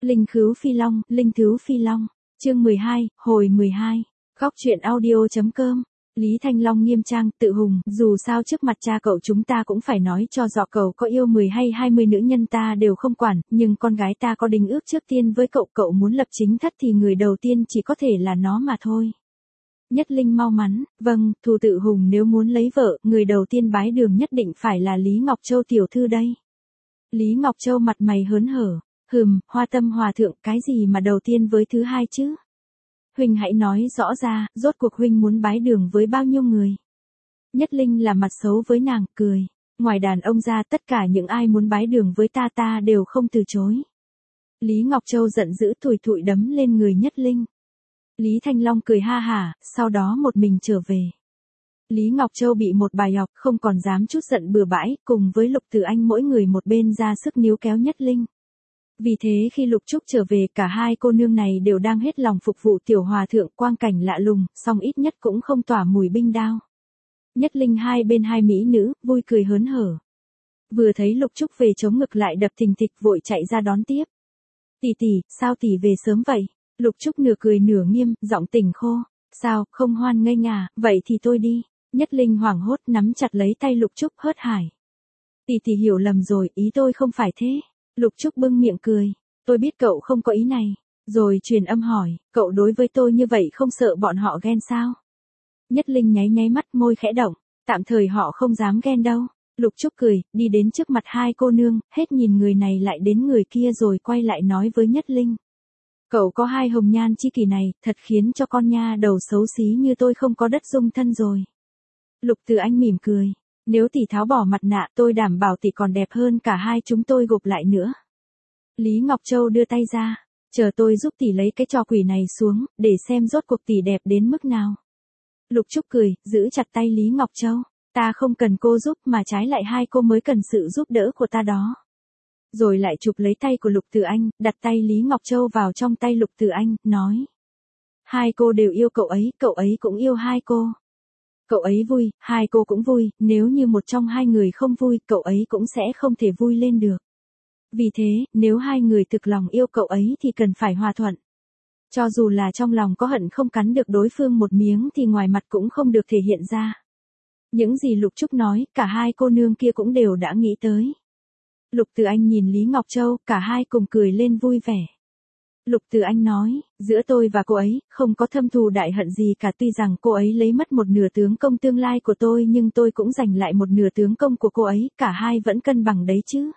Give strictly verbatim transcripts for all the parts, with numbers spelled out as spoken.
Linh Khứu Phi Long, Linh Thứu Phi Long, chương mười hai, hồi mười hai, góc truyện audio.com. Lý Thanh Long nghiêm trang, tự hùng, dù sao trước mặt cha cậu chúng ta cũng phải nói cho rõ cậu có yêu mười hay hai mươi nữ nhân ta đều không quản, nhưng con gái ta có đính ước trước tiên với cậu, cậu muốn lập chính thất thì người đầu tiên chỉ có thể là nó mà thôi. Nhất Linh mau mắn, vâng, Thù Tự Hùng nếu muốn lấy vợ, người đầu tiên bái đường nhất định phải là Lý Ngọc Châu tiểu thư đây. Lý Ngọc Châu mặt mày hớn hở, hừm, Hoa Tâm Hòa thượng, cái gì mà đầu tiên với thứ hai chứ? Huynh hãy nói rõ ra, rốt cuộc huynh muốn bái đường với bao nhiêu người? Nhất Linh là mặt xấu với nàng, cười. Ngoài đàn ông ra tất cả những ai muốn bái đường với ta ta đều không từ chối. Lý Ngọc Châu giận dữ thủi thủi đấm lên người Nhất Linh. Lý Thanh Long cười ha hả, sau đó một mình trở về. Lý Ngọc Châu bị một bài học, không còn dám chút giận bừa bãi, cùng với Lục Tử Anh mỗi người một bên ra sức níu kéo Nhất Linh. Vì thế khi Lục Trúc trở về, cả hai cô nương này đều đang hết lòng phục vụ tiểu hòa thượng, quang cảnh lạ lùng, song ít nhất cũng không tỏa mùi binh đao. Nhất Linh hai bên hai mỹ nữ, vui cười hớn hở. Vừa thấy Lục Trúc về chống ngực lại đập thình thịch, vội chạy ra đón tiếp. Tỷ tỷ, sao tỷ về sớm vậy? Lục Trúc nửa cười nửa nghiêm, giọng tỉnh khô. Sao, không hoan nghênh à, vậy thì tôi đi. Nhất Linh hoảng hốt nắm chặt lấy tay Lục Trúc hớt hải. Tỷ tỷ hiểu lầm rồi, ý tôi không phải thế. Lục Trúc bưng miệng cười. Tôi biết cậu không có ý này. Rồi truyền âm hỏi, cậu đối với tôi như vậy không sợ bọn họ ghen sao? Nhất Linh nháy nháy mắt, môi khẽ động. Tạm thời họ không dám ghen đâu. Lục Trúc cười, đi đến trước mặt hai cô nương, hết nhìn người này lại đến người kia rồi quay lại nói với Nhất Linh. Cậu có hai hồng nhan chi kỷ này, thật khiến cho con nha đầu xấu xí như tôi không có đất dung thân rồi. Lục Tử Anh mỉm cười. Nếu tỷ tháo bỏ mặt nạ, tôi đảm bảo tỷ còn đẹp hơn cả hai chúng tôi gộp lại nữa. Lý Ngọc Châu đưa tay ra. Chờ tôi giúp tỷ lấy cái trò quỷ này xuống, để xem rốt cuộc tỷ đẹp đến mức nào. Lục Trúc cười, giữ chặt tay Lý Ngọc Châu. Ta không cần cô giúp mà trái lại hai cô mới cần sự giúp đỡ của ta đó. Rồi lại chụp lấy tay của Lục Tử Anh, đặt tay Lý Ngọc Châu vào trong tay Lục Tử Anh, nói. Hai cô đều yêu cậu ấy, cậu ấy cũng yêu hai cô. Cậu ấy vui, hai cô cũng vui, nếu như một trong hai người không vui, cậu ấy cũng sẽ không thể vui lên được. Vì thế, nếu hai người thực lòng yêu cậu ấy thì cần phải hòa thuận. Cho dù là trong lòng có hận không cắn được đối phương một miếng thì ngoài mặt cũng không được thể hiện ra. Những gì Lục Trúc nói, cả hai cô nương kia cũng đều đã nghĩ tới. Lục Tử Anh nhìn Lý Ngọc Châu, cả hai cùng cười lên vui vẻ. Lục Tử Anh nói, giữa tôi và cô ấy, không có thâm thù đại hận gì cả, tuy rằng cô ấy lấy mất một nửa tướng công tương lai của tôi nhưng tôi cũng giành lại một nửa tướng công của cô ấy, cả hai vẫn cân bằng đấy chứ.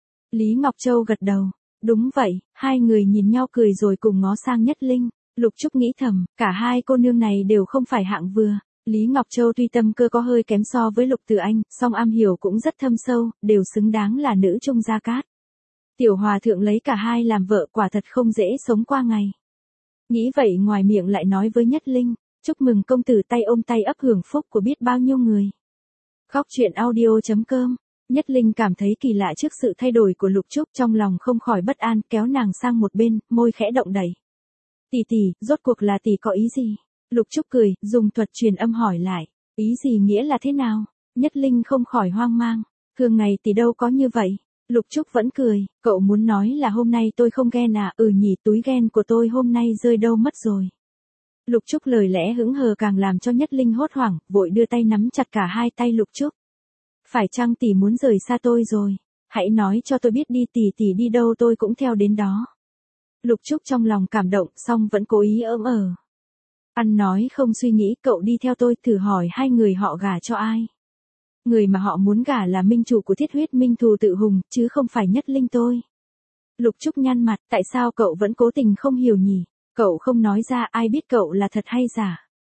Lý Ngọc Châu gật đầu, đúng vậy, hai người nhìn nhau cười rồi cùng ngó sang Nhất Linh. Lục Trúc nghĩ thầm, cả hai cô nương này đều không phải hạng vừa. Lý Ngọc Châu tuy tâm cơ có hơi kém so với Lục Tử Anh, song am hiểu cũng rất thâm sâu, đều xứng đáng là nữ trung gia cát. Tiểu hòa thượng lấy cả hai làm vợ quả thật không dễ sống qua ngày. Nghĩ vậy ngoài miệng lại nói với Nhất Linh, chúc mừng công tử, tay ôm tay ấp hưởng phúc của biết bao nhiêu người. Góc truyện audio.com. Nhất Linh cảm thấy kỳ lạ trước sự thay đổi của Lục Trúc, trong lòng không khỏi bất an, kéo nàng sang một bên, môi khẽ động đẩy. Tỷ tỷ, rốt cuộc là tỷ có ý gì? Lục Trúc cười, dùng thuật truyền âm hỏi lại, ý gì nghĩa là thế nào? Nhất Linh không khỏi hoang mang, thường ngày tỷ đâu có như vậy. Lục Trúc vẫn cười, cậu muốn nói là hôm nay tôi không ghen à? Ừ nhỉ, túi ghen của tôi hôm nay rơi đâu mất rồi. Lục Trúc lời lẽ hững hờ càng làm cho Nhất Linh hốt hoảng, vội đưa tay nắm chặt cả hai tay Lục Trúc. Phải chăng tỷ muốn rời xa tôi rồi? Hãy nói cho tôi biết đi, tỷ tỷ đi đâu tôi cũng theo đến đó. Lục Trúc trong lòng cảm động, song vẫn cố ý ỡm ờ. Ăn nói không suy nghĩ, cậu đi theo tôi, thử hỏi hai người họ gả cho ai? Người mà họ muốn gả là minh chủ của Thiết Huyết Minh Thù Tự Hùng, chứ không phải Nhất Linh tôi. Lục Trúc nhăn mặt, tại sao cậu vẫn cố tình không hiểu nhỉ? Cậu không nói ra, ai biết cậu là thật hay giả?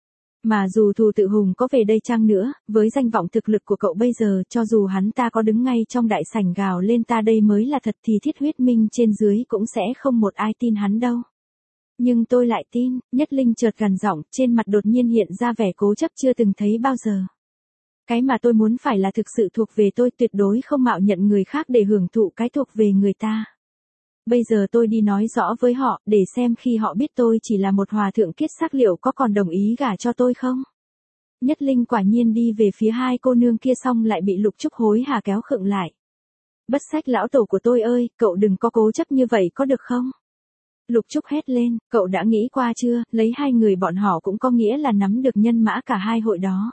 Mà dù Thù Tự Hùng có về đây chăng nữa, với danh vọng thực lực của cậu bây giờ, cho dù hắn ta có đứng ngay trong đại sảnh gào lên ta đây mới là thật thì Thiết Huyết Minh trên dưới cũng sẽ không một ai tin hắn đâu. Nhưng tôi lại tin. Nhất Linh chợt gằn giọng, trên mặt đột nhiên hiện ra vẻ cố chấp chưa từng thấy bao giờ. Cái mà tôi muốn phải là thực sự thuộc về tôi, tuyệt đối không mạo nhận người khác để hưởng thụ cái thuộc về người ta. Bây giờ tôi đi nói rõ với họ, để xem khi họ biết tôi chỉ là một hòa thượng kiết xác liệu có còn đồng ý gả cho tôi không? Nhất Linh quả nhiên đi về phía hai cô nương kia xong lại bị Lục Trúc hối hả kéo khựng lại. Bất sách lão tổ của tôi ơi, cậu đừng có cố chấp như vậy có được không? Lục Trúc hét lên, cậu đã nghĩ qua chưa, lấy hai người bọn họ cũng có nghĩa là nắm được nhân mã cả hai hội đó.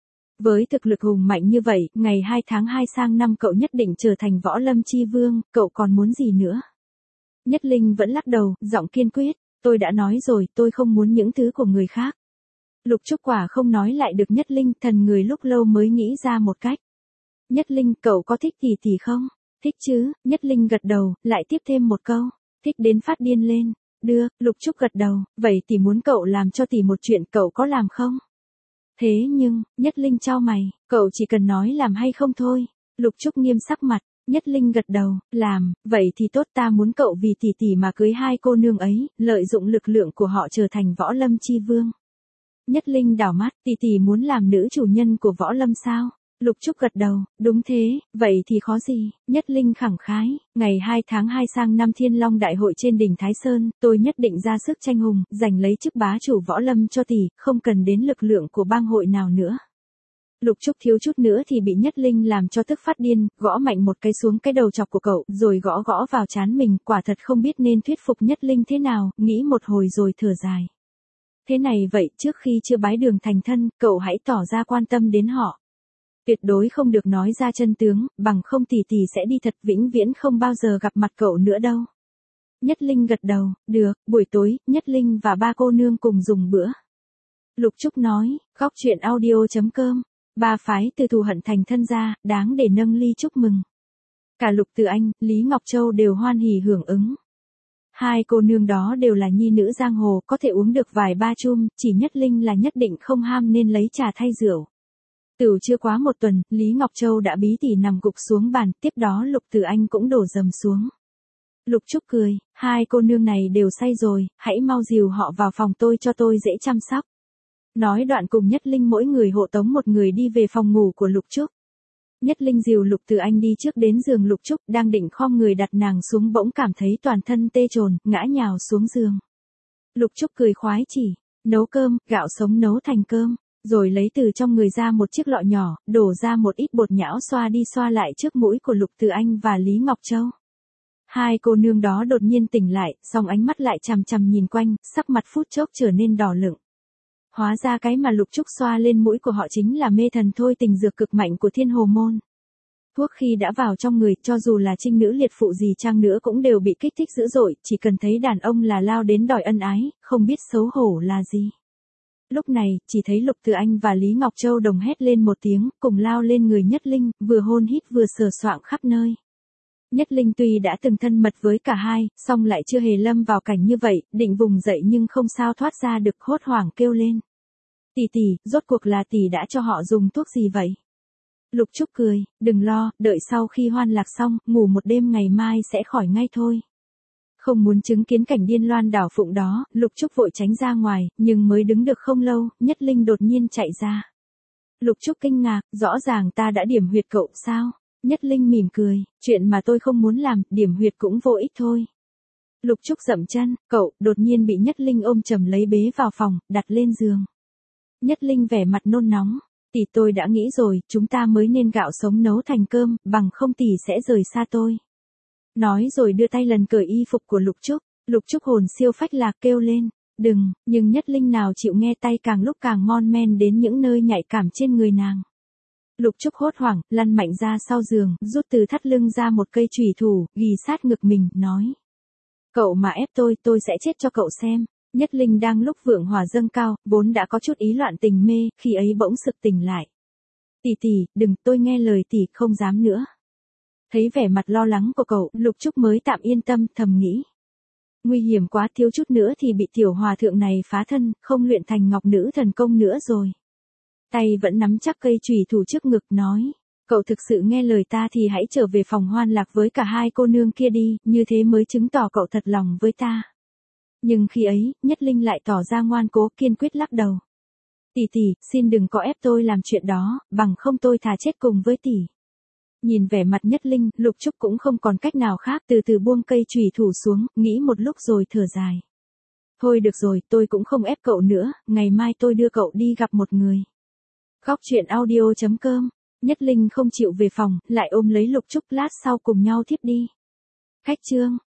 Với thực lực hùng mạnh như vậy, ngày hai tháng hai sang năm cậu nhất định trở thành võ lâm chi vương, cậu còn muốn gì nữa? Nhất Linh vẫn lắc đầu, giọng kiên quyết, tôi đã nói rồi, tôi không muốn những thứ của người khác. Lục Trúc quả không nói lại được Nhất Linh, thần người lúc lâu mới nghĩ ra một cách. Nhất Linh, cậu có thích tỷ tỷ không? Thích chứ, Nhất Linh gật đầu, lại tiếp thêm một câu, thích đến phát điên lên. Được, Lục Trúc gật đầu, vậy tỷ muốn cậu làm cho tỷ một chuyện, cậu có làm không? Thế nhưng, Nhất Linh chau mày, cậu chỉ cần nói làm hay không thôi. Lục Trúc nghiêm sắc mặt, Nhất Linh gật đầu, làm, vậy thì tốt, ta muốn cậu vì tỷ tỷ mà cưới hai cô nương ấy, lợi dụng lực lượng của họ trở thành võ lâm chi vương. Nhất Linh đảo mắt, tỷ tỷ muốn làm nữ chủ nhân của võ lâm sao? Lục Trúc gật đầu, đúng thế, vậy thì khó gì? Nhất Linh khẳng khái, ngày hai tháng hai sang năm Thiên Long Đại hội trên đỉnh Thái Sơn, tôi nhất định ra sức tranh hùng, giành lấy chức bá chủ võ lâm cho tỷ, không cần đến lực lượng của bang hội nào nữa. Lục Trúc thiếu chút nữa thì bị Nhất Linh làm cho tức phát điên, gõ mạnh một cái xuống cái đầu chọc của cậu, rồi gõ gõ vào trán mình, quả thật không biết nên thuyết phục Nhất Linh thế nào, nghĩ một hồi rồi thở dài. Thế này vậy, trước khi chưa bái đường thành thân, cậu hãy tỏ ra quan tâm đến họ. Tuyệt đối không được nói ra chân tướng, bằng không tỷ tỷ sẽ đi thật, vĩnh viễn không bao giờ gặp mặt cậu nữa đâu. Nhất Linh gật đầu, được, buổi tối, Nhất Linh và ba cô nương cùng dùng bữa. Lục Trúc nói, góc truyện audio chấm com, ba phái từ thù hận thành thân ra, đáng để nâng ly chúc mừng. Cả Lục Từ Anh, Lý Ngọc Châu đều hoan hỉ hưởng ứng. Hai cô nương đó đều là nhi nữ giang hồ, có thể uống được vài ba chum, chỉ Nhất Linh là nhất định không ham nên lấy trà thay rượu. Từ chưa quá một tuần, Lý Ngọc Châu đã bí tỉ nằm gục xuống bàn, tiếp đó Lục Từ Anh cũng đổ dầm xuống. Lục Trúc cười, hai cô nương này đều say rồi, hãy mau dìu họ vào phòng tôi cho tôi dễ chăm sóc. Nói đoạn cùng Nhất Linh mỗi người hộ tống một người đi về phòng ngủ của Lục Trúc. Nhất Linh dìu Lục Từ Anh đi trước đến giường Lục Trúc, đang định khom người đặt nàng xuống bỗng cảm thấy toàn thân tê trồn, ngã nhào xuống giường. Lục Trúc cười khoái chỉ, nấu cơm, gạo sống nấu thành cơm. Rồi lấy từ trong người ra một chiếc lọ nhỏ, đổ ra một ít bột nhão xoa đi xoa lại trước mũi của Lục Từ Anh và Lý Ngọc Châu. Hai cô nương đó đột nhiên tỉnh lại, song ánh mắt lại chằm chằm nhìn quanh, sắc mặt phút chốc trở nên đỏ lựng. Hóa ra cái mà Lục Trúc xoa lên mũi của họ chính là mê thần thôi tình dược cực mạnh của Thiên Hồ Môn. Thuốc khi đã vào trong người, cho dù là trinh nữ liệt phụ gì chăng nữa cũng đều bị kích thích dữ dội, chỉ cần thấy đàn ông là lao đến đòi ân ái, không biết xấu hổ là gì. Lúc này, chỉ thấy Lục Từ Anh và Lý Ngọc Châu đồng hét lên một tiếng, cùng lao lên người Nhất Linh, vừa hôn hít vừa sờ soạng khắp nơi. Nhất Linh tuy đã từng thân mật với cả hai, song lại chưa hề lâm vào cảnh như vậy, định vùng dậy nhưng không sao thoát ra được, hốt hoảng kêu lên. Tỷ tỷ, rốt cuộc là tỷ đã cho họ dùng thuốc gì vậy? Lục Trúc cười, đừng lo, đợi sau khi hoan lạc xong, ngủ một đêm ngày mai sẽ khỏi ngay thôi. Không muốn chứng kiến cảnh điên loan đảo phụng đó, Lục Trúc vội tránh ra ngoài, nhưng mới đứng được không lâu, Nhất Linh đột nhiên chạy ra. Lục Trúc kinh ngạc, rõ ràng ta đã điểm huyệt cậu sao? Nhất Linh mỉm cười, chuyện mà tôi không muốn làm, điểm huyệt cũng vô ích thôi. Lục Trúc dậm chân, cậu, đột nhiên bị Nhất Linh ôm chầm lấy bế vào phòng, đặt lên giường. Nhất Linh vẻ mặt nôn nóng, tỷ tôi đã nghĩ rồi, chúng ta mới nên gạo sống nấu thành cơm, bằng không tỷ sẽ rời xa tôi. Nói rồi đưa tay lần cởi y phục của Lục Trúc, Lục Trúc hồn siêu phách lạc kêu lên, đừng, nhưng Nhất Linh nào chịu nghe, tay càng lúc càng mon men đến những nơi nhạy cảm trên người nàng. Lục Trúc hốt hoảng, lăn mạnh ra sau giường, rút từ thắt lưng ra một cây chùy thủ, ghì sát ngực mình, nói. Cậu mà ép tôi, tôi sẽ chết cho cậu xem. Nhất Linh đang lúc vượng hỏa dâng cao, vốn đã có chút ý loạn tình mê, khi ấy bỗng sực tỉnh lại. Tỷ tỷ, đừng, tôi nghe lời tỷ, không dám nữa. Thấy vẻ mặt lo lắng của cậu, Lục Trúc mới tạm yên tâm, thầm nghĩ. Nguy hiểm quá, thiếu chút nữa thì bị tiểu hòa thượng này phá thân, không luyện thành ngọc nữ thần công nữa rồi. Tay vẫn nắm chắc cây chùy thủ trước ngực, nói. Cậu thực sự nghe lời ta thì hãy trở về phòng hoan lạc với cả hai cô nương kia đi, như thế mới chứng tỏ cậu thật lòng với ta. Nhưng khi ấy, Nhất Linh lại tỏ ra ngoan cố, kiên quyết lắc đầu. Tỷ tỷ, xin đừng có ép tôi làm chuyện đó, bằng không tôi thà chết cùng với tỷ. Nhìn vẻ mặt Nhất Linh, Lục Trúc cũng không còn cách nào khác, từ từ buông cây chùy thủ xuống, nghĩ một lúc rồi thở dài. Thôi được rồi, tôi cũng không ép cậu nữa, ngày mai tôi đưa cậu đi gặp một người. Góc truyện audio chấm com, Nhất Linh không chịu về phòng, lại ôm lấy Lục Trúc, lát sau cùng nhau thiếp đi. Khách chương.